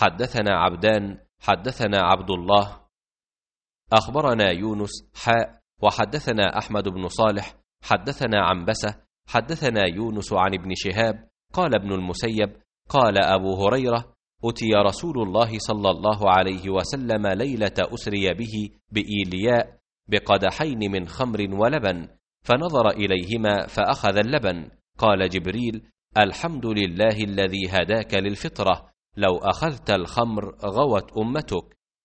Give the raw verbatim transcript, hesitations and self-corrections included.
حدثنا عبدان حدثنا عبد الله أخبرنا يونس حاء وحدثنا أحمد بن صالح حدثنا عنبسة حدثنا يونس عن ابن شهاب قال ابن المسيب قال أبو هريرة أتي رسول الله صلى الله عليه وسلم ليلة أسري به بإيلياء بقدحين من خمر ولبن، فنظر إليهما فأخذ اللبن. قال جبريل: الحمد لله الذي هداك للفطرة، لو أخذت الخمر غوت أمتك.